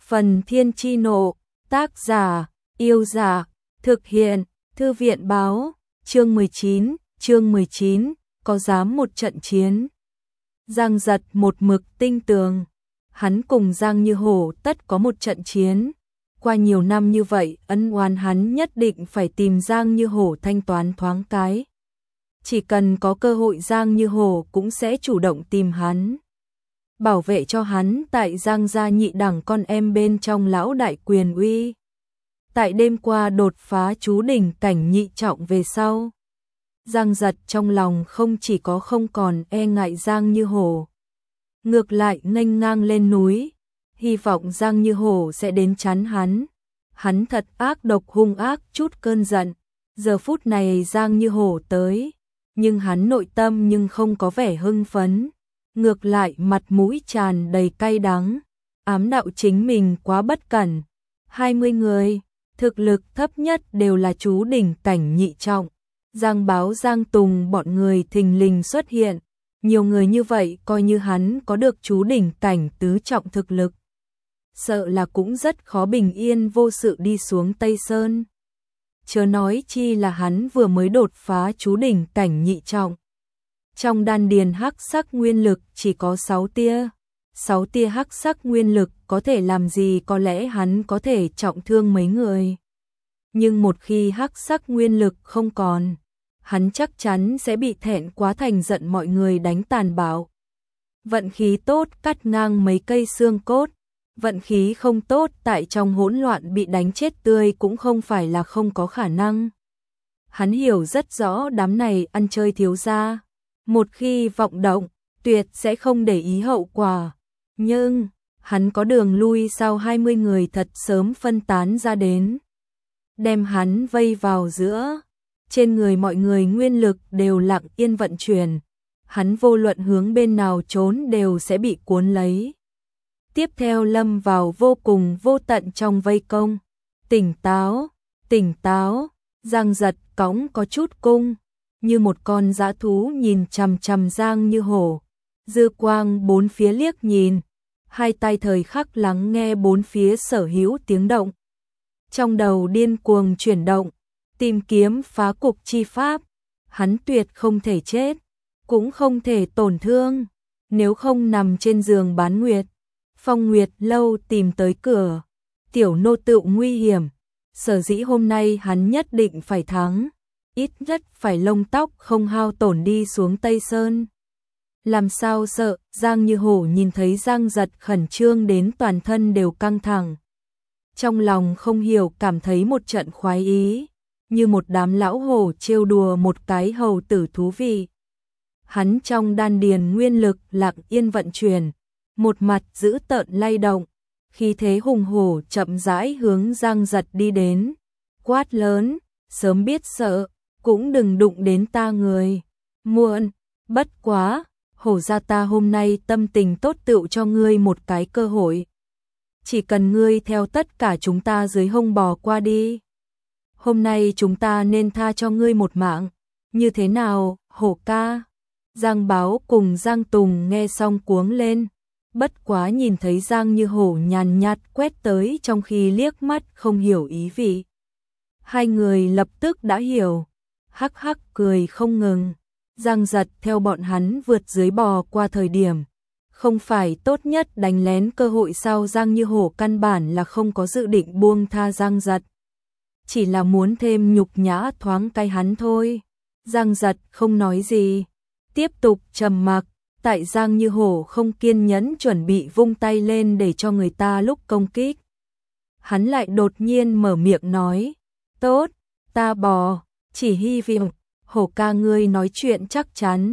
Phần Thiên Chi Nộ, tác giả, Yêu Dạ, thực hiện, Thư viện Báo, chương 19, có dám một trận chiến. Giang Giật một mực tinh tường, hắn cùng Giang Như Hổ tất có một trận chiến. Qua nhiều năm như vậy, ân oán hắn nhất định phải tìm Giang Như Hổ thanh toán thoáng cái. Chỉ cần có cơ hội Giang Như Hổ cũng sẽ chủ động tìm hắn. Bảo vệ cho hắn tại Giang gia nhị đẳng con em bên trong lão đại quyền uy. Tại đêm qua đột phá chú đỉnh cảnh nhị trọng về sau, Giang Giật trong lòng không chỉ có không còn e ngại Giang Như Hổ, ngược lại nghênh ngang lên núi, hy vọng Giang Như Hổ sẽ đến chắn hắn. Hắn thật ác độc hung ác chút cơn giận. Giờ phút này Giang Như Hổ tới, nhưng hắn nội tâm nhưng không có vẻ hưng phấn, ngược lại mặt mũi tràn đầy cay đắng, ám đạo chính mình quá bất cẩn. 20 người, thực lực thấp nhất đều là chú đỉnh cảnh nhị trọng. Giang Báo, Giang Tùng bọn người thình lình xuất hiện, nhiều người như vậy coi như hắn có được chú đỉnh cảnh tứ trọng thực lực, sợ là cũng rất khó bình yên vô sự đi xuống Tây Sơn. Chớ nói chi là hắn vừa mới đột phá chú đỉnh cảnh nhị trọng. Trong đan điền hắc sắc nguyên lực chỉ có 6 tia. 6 tia hắc sắc nguyên lực có thể làm gì, có lẽ hắn có thể trọng thương mấy người. Nhưng một khi hắc sắc nguyên lực không còn, hắn chắc chắn sẽ bị thẹn quá thành giận mọi người đánh tàn bạo. Vận khí tốt cắt ngang mấy cây xương cốt, vận khí không tốt tại trong hỗn loạn bị đánh chết tươi cũng không phải là không có khả năng. Hắn hiểu rất rõ đám này ăn chơi thiếu gia, một khi vọng động, tuyệt sẽ không để ý hậu quả. Nhưng, hắn có đường lui sau 20 người thật sớm phân tán ra đến, đem hắn vây vào giữa. Trên người mọi người nguyên lực đều lặng yên vận chuyển, hắn vô luận hướng bên nào trốn đều sẽ bị cuốn lấy. Tiếp theo lâm vào vô cùng vô tận trong vây công. Tỉnh táo, tỉnh táo, Giang Giật cõng có chút cung, như một con dã thú nhìn chằm chằm Giang Như Hổ. Dư quang bốn phía liếc nhìn, hai tay thời khắc lắng nghe bốn phía sở hữu tiếng động. Trong đầu điên cuồng chuyển động, tìm kiếm phá cục chi pháp. Hắn tuyệt không thể chết, cũng không thể tổn thương, nếu không nằm trên giường bán nguyệt. Phong Nguyệt lâu tìm tới cửa, tiểu nô tựu nguy hiểm, sở dĩ hôm nay hắn nhất định phải thắng, ít nhất phải lông tóc không hao tổn đi xuống Tây Sơn. Làm sao sợ? Giang Như Hổ nhìn thấy Giang Giật khẩn trương đến toàn thân đều căng thẳng. Trong lòng không hiểu cảm thấy một trận khoái ý, như một đám lão hổ trêu đùa một cái hầu tử thú vị. Hắn trong đan điền nguyên lực lặng yên vận chuyển, một mặt giữ tợn lay động, khí thế hùng hổ chậm rãi hướng Giang Giật đi đến, quát lớn, sớm biết sợ, cũng đừng đụng đến ta người. Muộn, bất quá, Hổ gia ta hôm nay tâm tình tốt tựu cho ngươi một cái cơ hội. Chỉ cần ngươi theo tất cả chúng ta dưới hông bò qua đi, hôm nay chúng ta nên tha cho ngươi một mạng, như thế nào, Hổ ca? Giang Báo cùng Giang Tùng nghe xong cuống lên. Bất quá nhìn thấy Giang Như Hổ nhàn nhạt quét tới trong khi liếc mắt không hiểu ý vị. Hai người lập tức đã hiểu, hắc hắc cười không ngừng. Giang Giật theo bọn hắn vượt dưới bò qua thời điểm, không phải tốt nhất đánh lén cơ hội sao? Giang Như Hổ căn bản là không có dự định buông tha Giang Giật, chỉ là muốn thêm nhục nhã thoáng cay hắn thôi. Giang Giật không nói gì, tiếp tục trầm mặc. Tại Giang Như Hổ không kiên nhẫn chuẩn bị vung tay lên để cho người ta lúc công kích, hắn lại đột nhiên mở miệng nói, tốt, ta bò, chỉ hy vọng Hổ ca ngươi nói chuyện chắc chắn.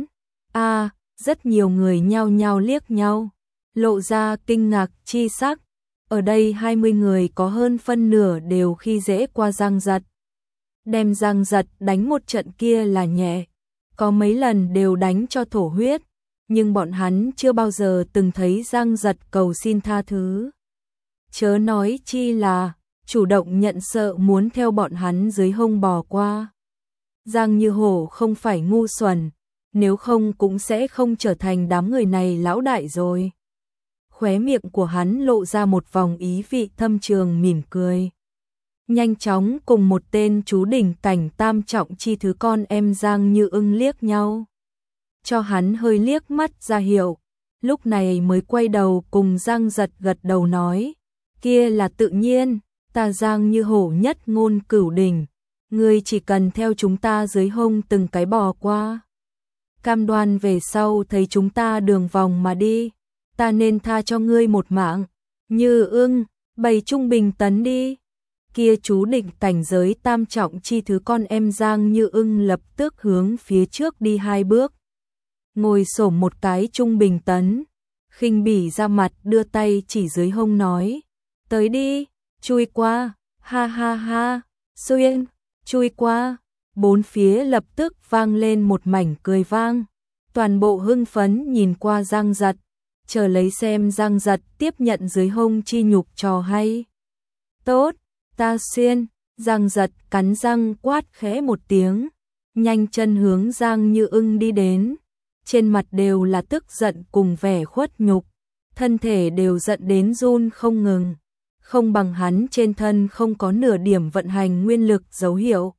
Rất nhiều người nhao nhao liếc nhau, lộ ra kinh ngạc chi sắc. Ở đây 20 người có hơn phân nửa đều khi dễ qua Giang Giật, đem Giang Giật đánh một trận kia là nhẹ, có mấy lần đều đánh cho thổ huyết. Nhưng bọn hắn chưa bao giờ từng thấy Giang Giật cầu xin tha thứ, chớ nói chi là chủ động nhận sợ muốn theo bọn hắn dưới hông bò qua. Giang Như Hổ không phải ngu xuẩn, nếu không cũng sẽ không trở thành đám người này lão đại rồi. khóe miệng của hắn lộ ra một vòng ý vị thâm trường mỉm cười. Nhanh chóng cùng một tên chú đỉnh cảnh tam trọng chi thứ con em Giang Như Ưng liếc nhau. Cho hắn hơi liếc mắt ra hiệu, lúc này mới quay đầu cùng Giang Giật gật đầu nói, kia là tự nhiên, ta Giang Như Hổ nhất ngôn cửu đỉnh, ngươi chỉ cần theo chúng ta dưới hông từng cái bò qua. Cam đoan về sau thấy chúng ta đường vòng mà đi, ta nên tha cho ngươi một mạng. Như Ưng, bày trung bình tấn đi. Kia chú định cảnh giới tam trọng chi thứ con em Giang Như Ưng lập tức hướng phía trước đi 2 bước. Ngồi xổm một cái trung bình tấn, khinh bỉ ra mặt đưa tay chỉ dưới hông nói, tới đi, chui qua, ha ha ha, xuyên, chui qua. Bốn phía lập tức vang lên một mảnh cười vang, toàn bộ hưng phấn nhìn qua Giang Giật, chờ lấy xem Giang Giật tiếp nhận dưới hông chi nhục trò hay. Tốt, ta xuyên. Giang Giật cắn răng quát khẽ một tiếng, nhanh chân hướng Giang Như Ưng đi đến, trên mặt đều là tức giận cùng vẻ khuất nhục, thân thể đều giận đến run không ngừng, không bằng hắn trên thân không có nửa điểm vận hành nguyên lực dấu hiệu.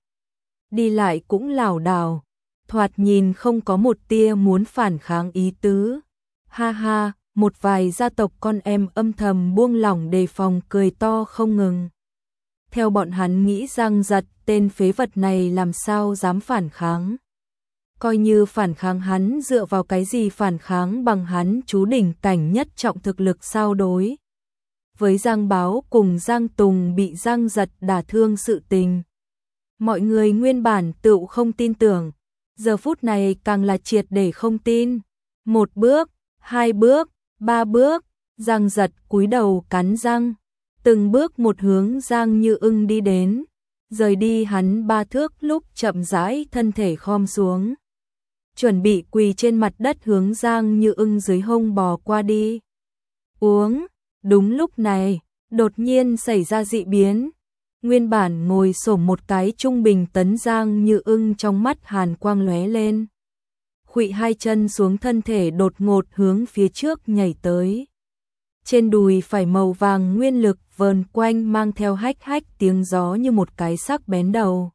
Đi lại cũng lảo đảo, thoạt nhìn không có một tia muốn phản kháng ý tứ. Ha ha, một vài gia tộc con em âm thầm buông lỏng đề phòng cười to không ngừng. Theo bọn hắn nghĩ Giang Giật tên phế vật này làm sao dám phản kháng. Coi như phản kháng hắn dựa vào cái gì phản kháng bằng hắn chú đỉnh cảnh nhất trọng thực lực sao đối. Với Giang Báo cùng Giang Tùng bị Giang Giật đả thương sự tình. Mọi người nguyên bản tựu không tin tưởng, giờ phút này càng là triệt để không tin. 1 bước, 2 bước, 3 bước, Giang Giật cúi đầu cắn răng, từng bước một hướng Giang Như Ưng đi đến, rời đi hắn 3 thước lúc chậm rãi thân thể khom xuống, chuẩn bị quỳ trên mặt đất hướng Giang Như Ưng dưới hông bò qua đi. Uống, đúng lúc này, đột nhiên xảy ra dị biến. Nguyên bản ngồi xổm một cái trung bình tấn Giang Như Ưng trong mắt hàn quang lóe lên. Khuỵu 2 chân xuống thân thể đột ngột hướng phía trước nhảy tới. Trên đùi phải màu vàng nguyên lực vờn quanh mang theo hách hách tiếng gió như một cái sắc bén đầu.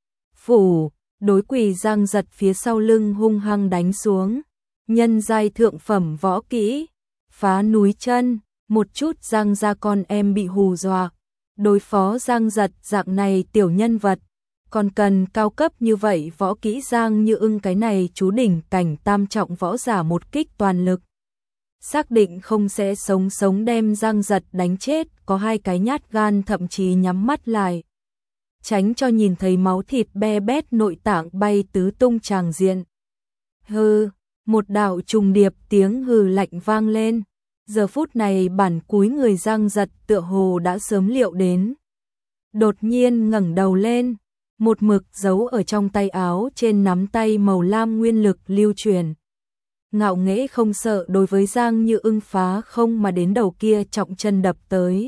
Phủ, đối quỳ Giang Giật phía sau lưng hung hăng đánh xuống. Nhân giai thượng phẩm võ kỹ, phá núi chân, một chút Giang gia con em bị hù dọa. Đối phó Giang Giật dạng này tiểu nhân vật, còn cần cao cấp như vậy võ kỹ. Giang Như Ưng cái này chú đỉnh cảnh tam trọng võ giả một kích toàn lực, xác định không sẽ sống sống đem Giang Giật đánh chết, có 2 cái nhát gan thậm chí nhắm mắt lại, tránh cho nhìn thấy máu thịt be bét nội tạng bay tứ tung tràng diện. Hừ, một đạo trùng điệp tiếng hừ lạnh vang lên. Giờ phút này bản cúi người Giang Giật tựa hồ đã sớm liệu đến. Đột nhiên ngẩng đầu lên, một mực giấu ở trong tay áo trên nắm tay màu lam nguyên lực lưu truyền. Ngạo nghễ không sợ đối với Giang Như Ưng phá không mà đến đầu kia trọng chân đập tới.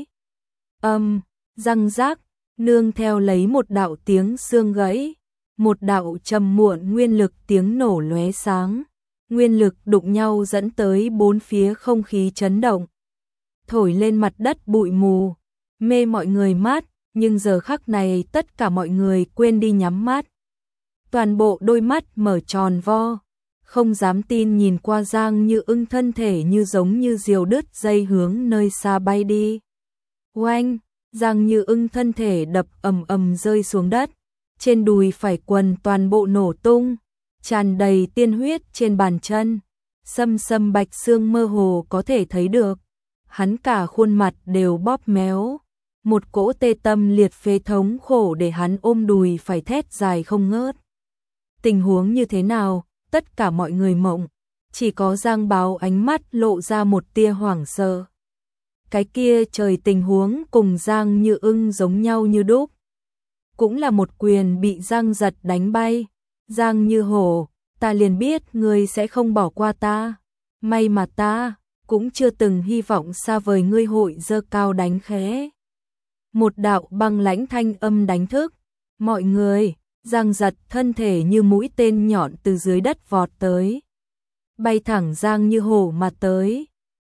Răng rác, nương theo lấy một đạo tiếng xương gãy, một đạo trầm muộn nguyên lực tiếng nổ lóe sáng. Nguyên lực đụng nhau dẫn tới bốn phía không khí chấn động, thổi lên mặt đất bụi mù, mê mọi người mắt, nhưng giờ khắc này tất cả mọi người quên đi nhắm mắt. Toàn bộ đôi mắt mở tròn vo, không dám tin nhìn qua Giang Như Ưng thân thể như giống như diều đứt dây hướng nơi xa bay đi. Oanh, Giang Như Ưng thân thể đập ầm ầm rơi xuống đất, trên đùi phải quần toàn bộ nổ tung. Tràn đầy tiên huyết trên bàn chân, xâm xâm bạch xương mơ hồ có thể thấy được. Hắn cả khuôn mặt đều bóp méo, một cỗ tê tâm liệt phế thống khổ để hắn ôm đùi phải thét dài không ngớt. Tình huống như thế nào, tất cả mọi người mộng, chỉ có Giang Báo ánh mắt lộ ra một tia hoảng sợ. Cái kia trời tình huống cùng Giang Như Ưng giống nhau như đúc. Cũng là một quyền bị Giang Giật đánh bay. Giang Như Hổ, ta liền biết ngươi sẽ không bỏ qua ta. May mà ta cũng chưa từng hy vọng xa vời ngươi hội giơ cao đánh khẽ. Một đạo băng lãnh thanh âm đánh thức mọi người. Giang Giật thân thể như mũi tên nhọn từ dưới đất vọt tới, bay thẳng Giang Như Hổ mà tới.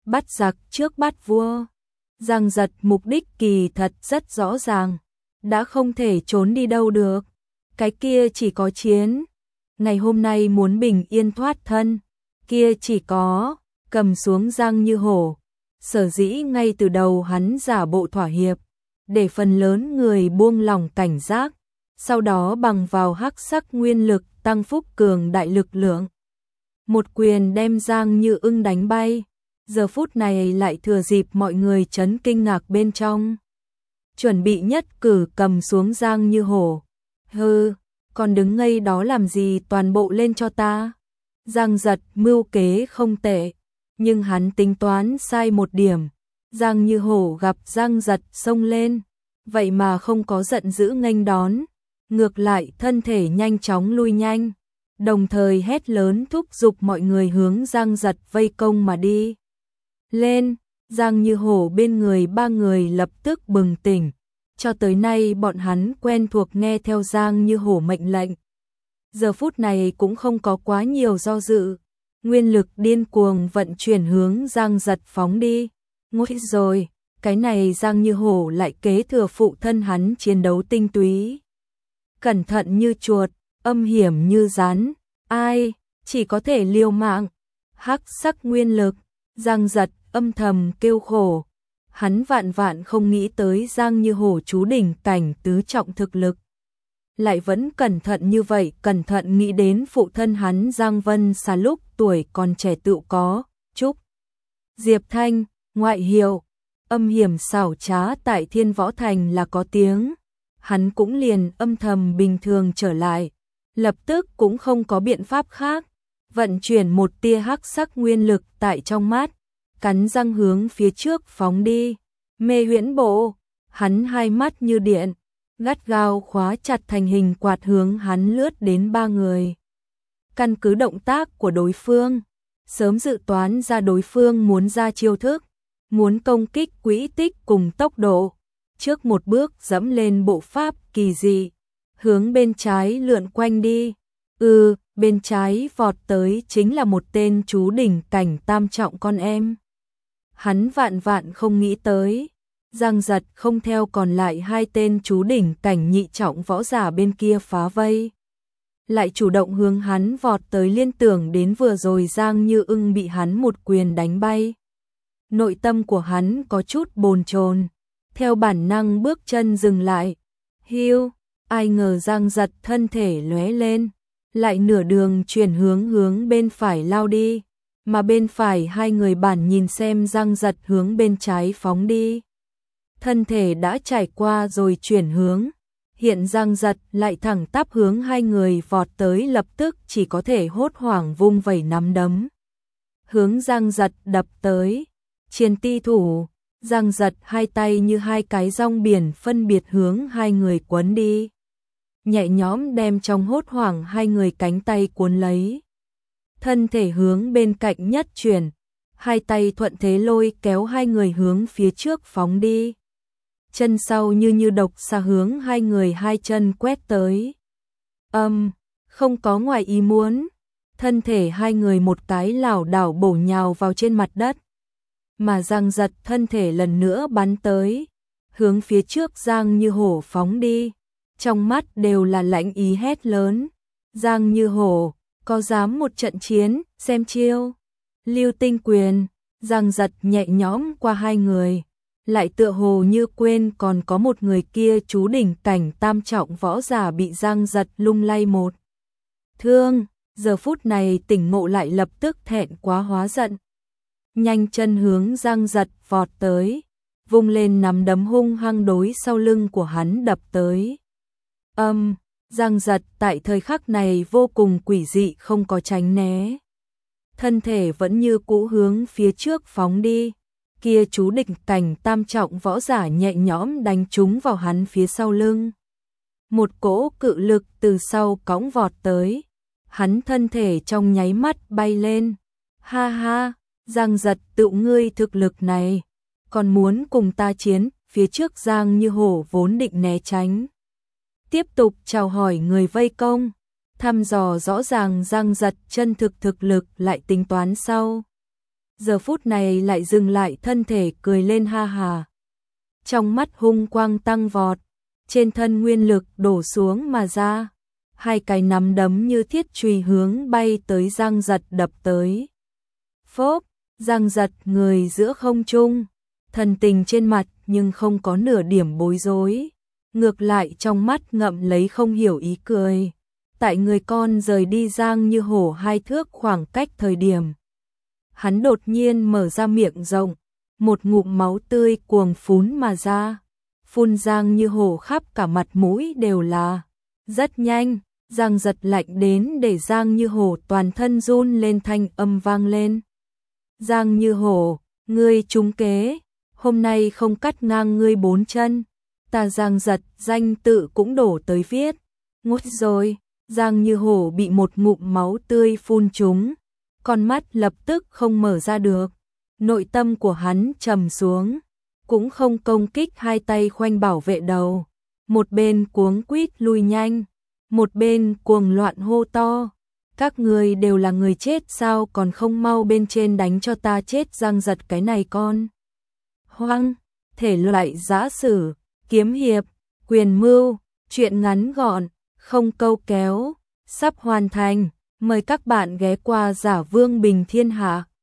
bắt giặc trước bắt vua. Giang Giật mục đích kỳ thật rất rõ ràng, đã không thể trốn đi đâu được. Cái kia chỉ có chiến, ngày hôm nay muốn bình yên thoát thân, kia chỉ có cầm xuống Giang Như Hổ. Sở dĩ ngay từ đầu hắn giả bộ thỏa hiệp, để phần lớn người buông lỏng cảnh giác, sau đó bằng vào hắc sắc nguyên lực tăng phúc cường đại lực lượng. Một quyền đem Giang Như Ưng đánh bay, giờ phút này lại thừa dịp mọi người chấn kinh ngạc bên trong. Chuẩn bị nhất cử cầm xuống Giang Như Hổ. Hừ, còn đứng ngây đó làm gì, toàn bộ lên cho ta. Giang Giật mưu kế không tệ, nhưng hắn tính toán sai một điểm. Giang Như Hổ gặp Giang Giật xông lên, vậy mà không có giận dữ nghênh đón, ngược lại thân thể nhanh chóng lui nhanh, đồng thời hét lớn thúc giục mọi người hướng Giang Giật vây công mà đi. Lên, Giang Như Hổ bên người ba người lập tức bừng tỉnh, cho tới nay bọn hắn quen thuộc nghe theo Giang Như Hổ mệnh lệnh. Giờ phút này cũng không có quá nhiều do dự, nguyên lực điên cuồng vận chuyển hướng Giang Giật phóng đi. Ngôi rồi, cái này Giang Như Hổ lại kế thừa phụ thân hắn chiến đấu tinh túy. Cẩn thận như chuột, âm hiểm như rắn, ai, chỉ có thể liều mạng. Hắc sắc nguyên lực, Giang Giật âm thầm kêu khổ. Hắn vạn vạn không nghĩ tới Giang Như Hổ chú đỉnh cảnh tứ trọng thực lực. Lại vẫn cẩn thận như vậy, cẩn thận nghĩ đến phụ thân hắn Giang Vân Xà lúc tuổi còn trẻ tự có, Trúc Diệp Thanh, ngoại hiệu, âm hiểm xảo trá tại Thiên Võ Thành là có tiếng. Hắn cũng liền âm thầm bình thường trở lại, lập tức cũng không có biện pháp khác, vận chuyển một tia hắc sắc nguyên lực tại trong mắt, cắn răng hướng phía trước phóng đi. Mê huyễn bộ, hắn hai mắt như điện, gắt gao khóa chặt thành hình quạt hướng hắn lướt đến ba người. Căn cứ động tác của đối phương, sớm dự toán ra đối phương muốn ra chiêu thức, muốn công kích quỹ tích cùng tốc độ. Trước một bước dẫm lên bộ pháp kỳ dị, hướng bên trái lượn quanh đi. Bên trái vọt tới chính là một tên chú đỉnh cảnh tam trọng con em. Hắn vạn vạn không nghĩ tới, Giang Giật không theo còn lại hai tên chú đỉnh cảnh nhị trọng võ giả bên kia phá vây, lại chủ động hướng hắn vọt tới, liên tưởng đến vừa rồi Giang Như Ưng bị hắn một quyền đánh bay. Nội tâm của hắn có chút bồn chồn, theo bản năng bước chân dừng lại. Hiu, ai ngờ Giang Giật thân thể lóe lên, lại nửa đường chuyển hướng bên phải lao đi, mà bên phải hai người bản nhìn xem Giang Giật hướng bên trái phóng đi. Thân thể đã trải qua rồi chuyển hướng, hiện Giang Giật lại thẳng tắp hướng hai người vọt tới, lập tức chỉ có thể hốt hoảng vung vẩy nắm đấm, hướng Giang Giật đập tới. Chiến ti thủ, Giang Giật hai tay như hai cái rong biển phân biệt hướng hai người quấn đi, nhẹ nhõm đem trong hốt hoảng hai người cánh tay cuốn lấy, thân thể hướng bên cạnh nhất chuyển, hai tay thuận thế lôi kéo hai người hướng phía trước phóng đi. Chân sau như độc xà hướng hai người hai chân quét tới. Không có ngoài ý muốn, thân thể hai người một cái lảo đảo bổ nhào vào trên mặt đất. Mà Giang Giật thân thể lần nữa bắn tới, hướng phía trước Giang Như Hổ phóng đi, trong mắt đều là lãnh ý hét lớn. Giang Như Hổ, có dám một trận chiến, xem chiêu. Lưu tinh quyền, Giang Giật nhẹ nhõm qua hai người, lại tựa hồ như quên còn có một người kia chú đỉnh cảnh tam trọng võ giả bị Giang Giật lung lay một thương, giờ phút này tỉnh ngộ lại lập tức thẹn quá hóa giận. Nhanh chân hướng Giang Giật vọt tới, vung lên nắm đấm hung hăng đối sau lưng của hắn đập tới. Giang Giật tại thời khắc này vô cùng quỷ dị, không có tránh né, thân thể vẫn như cũ hướng phía trước phóng đi. Kia chú đỉnh cảnh tam trọng võ giả nhẹ nhõm đánh trúng vào hắn phía sau lưng. Một cỗ cự lực từ sau cõng vọt tới, hắn thân thể trong nháy mắt bay lên. Ha ha, Giang Giật, tự ngươi thực lực này, còn muốn cùng ta chiến? Phía trước Giang Như Hổ vốn định né tránh, tiếp tục chào hỏi người vây công, thăm dò rõ ràng Giang Giật chân thực thực lực, lại tính toán sau. giờ phút này lại dừng lại thân thể cười lên ha hà. Trong mắt hung quang tăng vọt, trên thân nguyên lực đổ xuống mà ra, hai cái nắm đấm như thiết chùy hướng bay tới Giang Giật đập tới. Phốp, Giang Giật người giữa không trung, thần tình trên mặt nhưng không có nửa điểm bối rối, ngược lại trong mắt ngậm lấy không hiểu ý cười. Tại người con rời đi Giang Như Hổ 2 thước khoảng cách thời điểm, hắn đột nhiên mở ra miệng rộng, một ngụm máu tươi cuồng phún mà ra, phun Giang Như Hổ khắp cả mặt mũi đều là. Rất nhanh, Giang Giật lạnh đến để Giang Như Hổ toàn thân run lên, thanh âm vang lên. Giang Như Hổ, ngươi trúng kế, hôm nay không cắt ngang ngươi 4 chân, ta Giang Giật danh tự cũng đổ tới viết. Ngút rồi, Giang Như Hổ bị một ngụm máu tươi phun trúng, con mắt lập tức không mở ra được, nội tâm của hắn trầm xuống, cũng không công kích, hai tay khoanh bảo vệ đầu, một bên cuống quýt lui nhanh, một bên cuồng loạn hô to. Các người đều là người chết sao, còn không mau bên trên đánh cho ta chết. Giang Giật cái này con hoang, thể loại giã sử, kiếm hiệp, quyền mưu, truyện ngắn gọn, không câu kéo, sắp hoàn thành. Mời các bạn ghé qua Giả Vương Bình Thiên Hạ.